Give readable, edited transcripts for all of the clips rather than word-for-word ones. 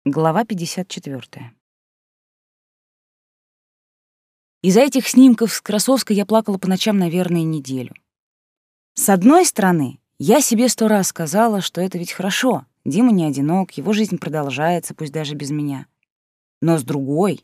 Глава 54. Из-за этих снимков с Красовской я плакала по ночам, наверное, неделю. С одной стороны, я себе 100 раз сказала, что это ведь хорошо. Дима не одинок, его жизнь продолжается, пусть даже без меня. Но с другой,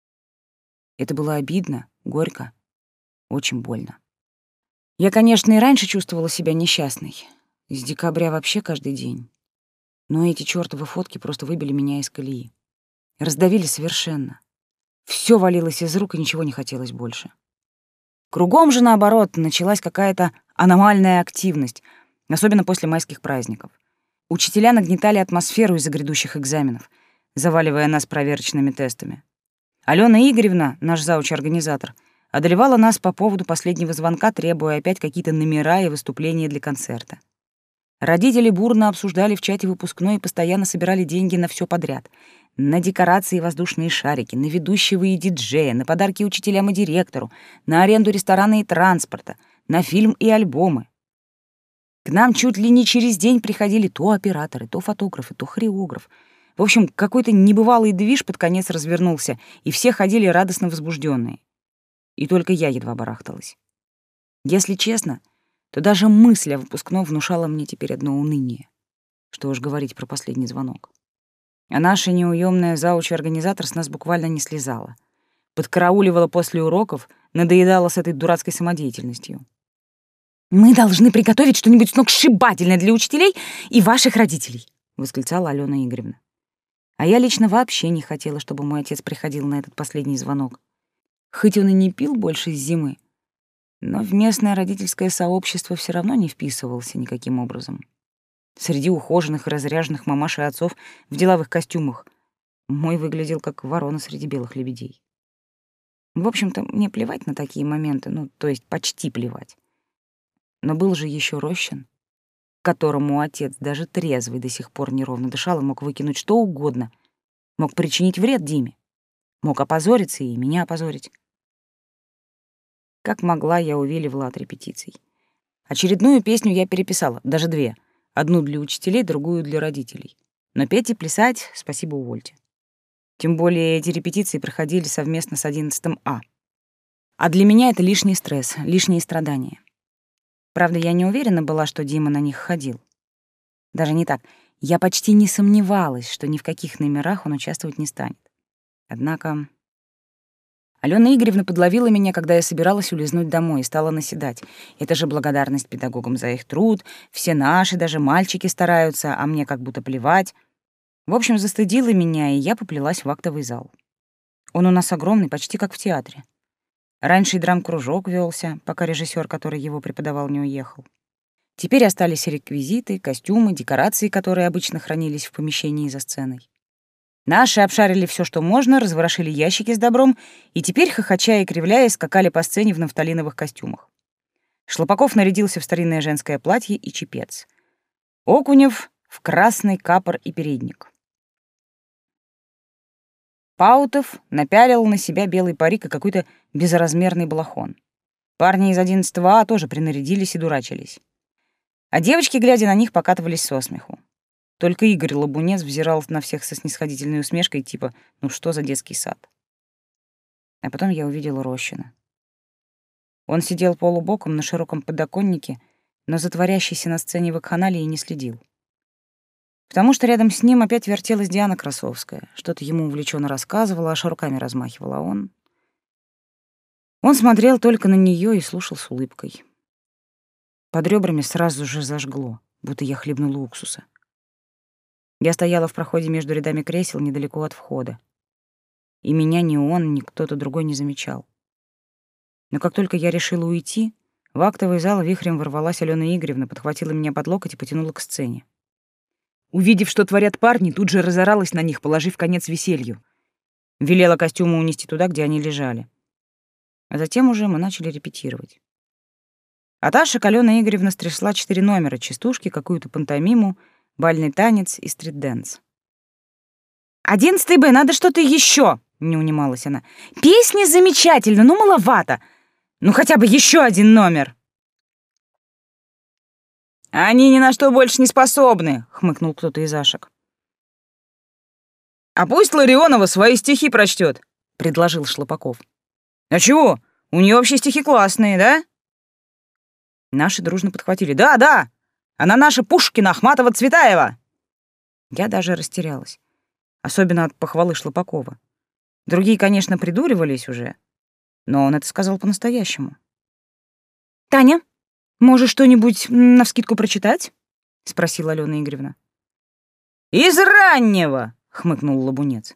это было обидно, горько, очень больно. Я, конечно, и раньше чувствовала себя несчастной. С декабря вообще каждый день. Но эти чёртовы фотки просто выбили меня из колеи. Раздавили совершенно. Всё валилось из рук, и ничего не хотелось больше. Кругом же, наоборот, началась какая-то аномальная активность, особенно после майских праздников. Учителя нагнетали атмосферу из-за грядущих экзаменов, заваливая нас проверочными тестами. Алена Игоревна, наш зауч-организатор, одолевала нас по поводу последнего звонка, требуя опять какие-то номера и выступления для концерта. Родители бурно обсуждали в чате выпускной и постоянно собирали деньги на всё подряд. На декорации и воздушные шарики, на ведущего и диджея, на подарки учителям и директору, на аренду ресторана и транспорта, на фильм и альбомы. К нам чуть ли не через день приходили то операторы, то фотографы, то хореограф. В общем, какой-то небывалый движ под конец развернулся, и все ходили радостно возбуждённые. И только я едва барахталась. Если честно, то даже мысль о выпускном внушала мне теперь одно уныние. Что уж говорить про последний звонок. А наша неуёмная зауч-организатор с нас буквально не слезала. Подкарауливала после уроков, надоедала с этой дурацкой самодеятельностью. «Мы должны приготовить что-нибудь сногсшибательное для учителей и ваших родителей», — восклицала Алена Игоревна. А я лично вообще не хотела, чтобы мой отец приходил на этот последний звонок. Хоть он и не пил больше с зимы, но в местное родительское сообщество всё равно не вписывался никаким образом. Среди ухоженных и разряженных мамаш и отцов в деловых костюмах мой выглядел как ворона среди белых лебедей. В общем-то, мне плевать на такие моменты, то есть почти плевать. Но был же ещё Рощин, которому отец даже трезвый до сих пор неровно дышал и мог выкинуть что угодно, мог причинить вред Диме, мог опозориться и меня опозорить. Как могла, я увиливала от репетиций. Очередную песню я переписала, даже 2. Одну для учителей, другую для родителей. Но петь и плясать, спасибо, увольте. Тем более эти репетиции проходили совместно с 11 А. А для меня это лишний стресс, лишние страдания. Правда, я не уверена была, что Дима на них ходил. Даже не так. Я почти не сомневалась, что ни в каких номерах он участвовать не станет. Однако Алена Игоревна подловила меня, когда я собиралась улизнуть домой, и стала наседать. Это же благодарность педагогам за их труд, все наши, даже мальчики стараются, а мне как будто плевать. В общем, застыдила меня, и я поплелась в актовый зал. Он у нас огромный, почти как в театре. Раньше и драм-кружок вёлся, пока режиссёр, который его преподавал, не уехал. Теперь остались реквизиты, костюмы, декорации, которые обычно хранились в помещении за сценой. Наши обшарили всё, что можно, разворошили ящики с добром, и теперь, хохоча и кривляясь, скакали по сцене в нафталиновых костюмах. Шлопаков нарядился в старинное женское платье и чепец. Окунев — в красный капор и передник. Паутов напялил на себя белый парик и какой-то безразмерный балахон. Парни из 11 А тоже принарядились и дурачились. А девочки, глядя на них, покатывались со смеху. Только Игорь Лабунец взирал на всех со снисходительной усмешкой, типа «ну что за детский сад?». А потом я увидела Рощина. Он сидел полубоком на широком подоконнике, но за творящейся на сцене вакханалией не следил. Потому что рядом с ним опять вертелась Диана Красовская, что-то ему увлеченно рассказывала, аж руками размахивала, а он смотрел только на неё и слушал с улыбкой. Под ребрами сразу же зажгло, будто я хлебнула уксуса. Я стояла в проходе между рядами кресел недалеко от входа. И меня ни он, ни кто-то другой не замечал. Но как только я решила уйти, в актовый зал вихрем ворвалась Алена Игоревна, подхватила меня под локоть и потянула к сцене. Увидев, что творят парни, тут же разоралась на них, положив конец веселью. Велела костюмы унести туда, где они лежали. А затем уже мы начали репетировать. А Ташек Алена Игоревна стрясла 4 номера, частушки, какую-то пантомиму, бальный танец и стрит-дэнс. 11 Б, надо что-то ещё, не унималась она. Песни замечательно, но маловато. Ну хотя бы ещё один номер. Они ни на что больше не способны, хмыкнул кто-то из Ашек. А пусть Ларионова свои стихи прочтет, предложил Шлопаков. А чего? У нее вообще стихи классные, да? Наши дружно подхватили. Да, да! Она наша Пушкина, Ахматова, Цветаева! Я даже растерялась. Особенно от похвалы Шлопакова. Другие, конечно, придуривались уже, но он это сказал по-настоящему. «Таня, можешь что-нибудь навскидку прочитать?» — спросила Алена Игоревна. «Из раннего!» — хмыкнул Лабунец.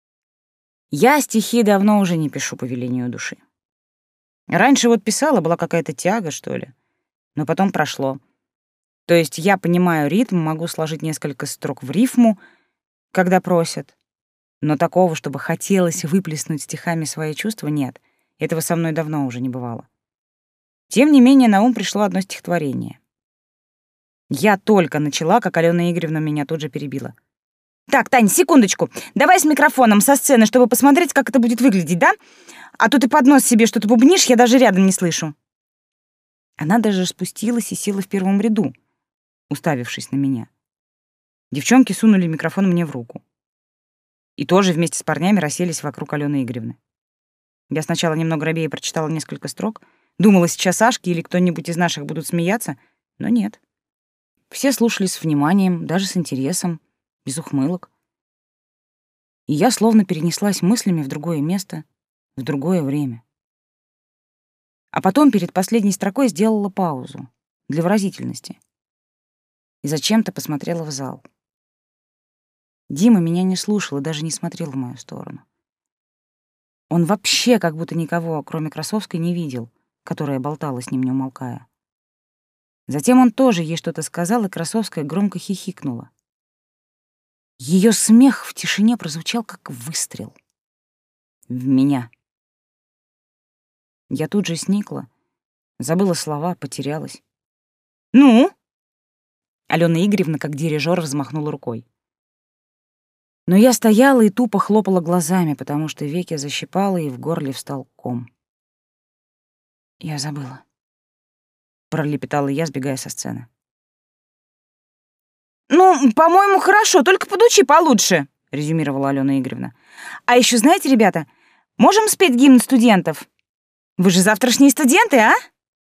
«Я стихи давно уже не пишу по велению души. Раньше вот писала, была какая-то тяга, что ли, но потом прошло. То есть я понимаю ритм, могу сложить несколько строк в рифму, когда просят, но такого, чтобы хотелось выплеснуть стихами свои чувства, нет. Этого со мной давно уже не бывало. Тем не менее, на ум пришло одно стихотворение. Я только начала, как Алена Игоревна меня тут же перебила. «Так, Тань, секундочку. Давай с микрофоном, со сцены, чтобы посмотреть, как это будет выглядеть, да? А то ты под нос себе что-то бубнишь, я даже рядом не слышу». Она даже спустилась и села в первом ряду, уставившись на меня. Девчонки сунули микрофон мне в руку. И тоже вместе с парнями расселись вокруг Алены Игоревны. Я сначала немного робея прочитала несколько строк, думала, сейчас Сашки или кто-нибудь из наших будут смеяться, но нет. Все слушали с вниманием, даже с интересом, без ухмылок. И я словно перенеслась мыслями в другое место, в другое время. А потом перед последней строкой сделала паузу для выразительности и зачем-то посмотрела в зал. Дима меня не слушал и даже не смотрел в мою сторону. Он вообще как будто никого, кроме Красовской, не видел, которая болтала с ним, не умолкая. Затем он тоже ей что-то сказал, и Красовская громко хихикнула. Ее смех в тишине прозвучал, как выстрел. В меня. Я тут же сникла, забыла слова, потерялась. «Ну?» Алена Игоревна, как дирижер, взмахнула рукой. Но я стояла и тупо хлопала глазами, потому что веки защипало, и в горле встал ком. «Я забыла», — пролепетала я, сбегая со сцены. «Ну, по-моему, хорошо, только подучи получше», — резюмировала Алена Игоревна. «А еще, знаете, ребята, можем спеть гимн студентов? Вы же завтрашние студенты, а?»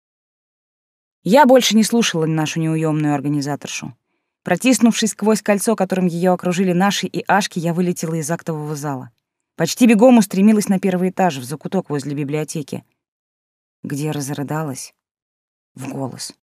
Я больше не слушала нашу неуемную организаторшу. Протиснувшись сквозь кольцо, которым ее окружили наши и Ашки, я вылетела из актового зала. Почти бегом устремилась на первый этаж, в закуток возле библиотеки, где разрыдалась в голос.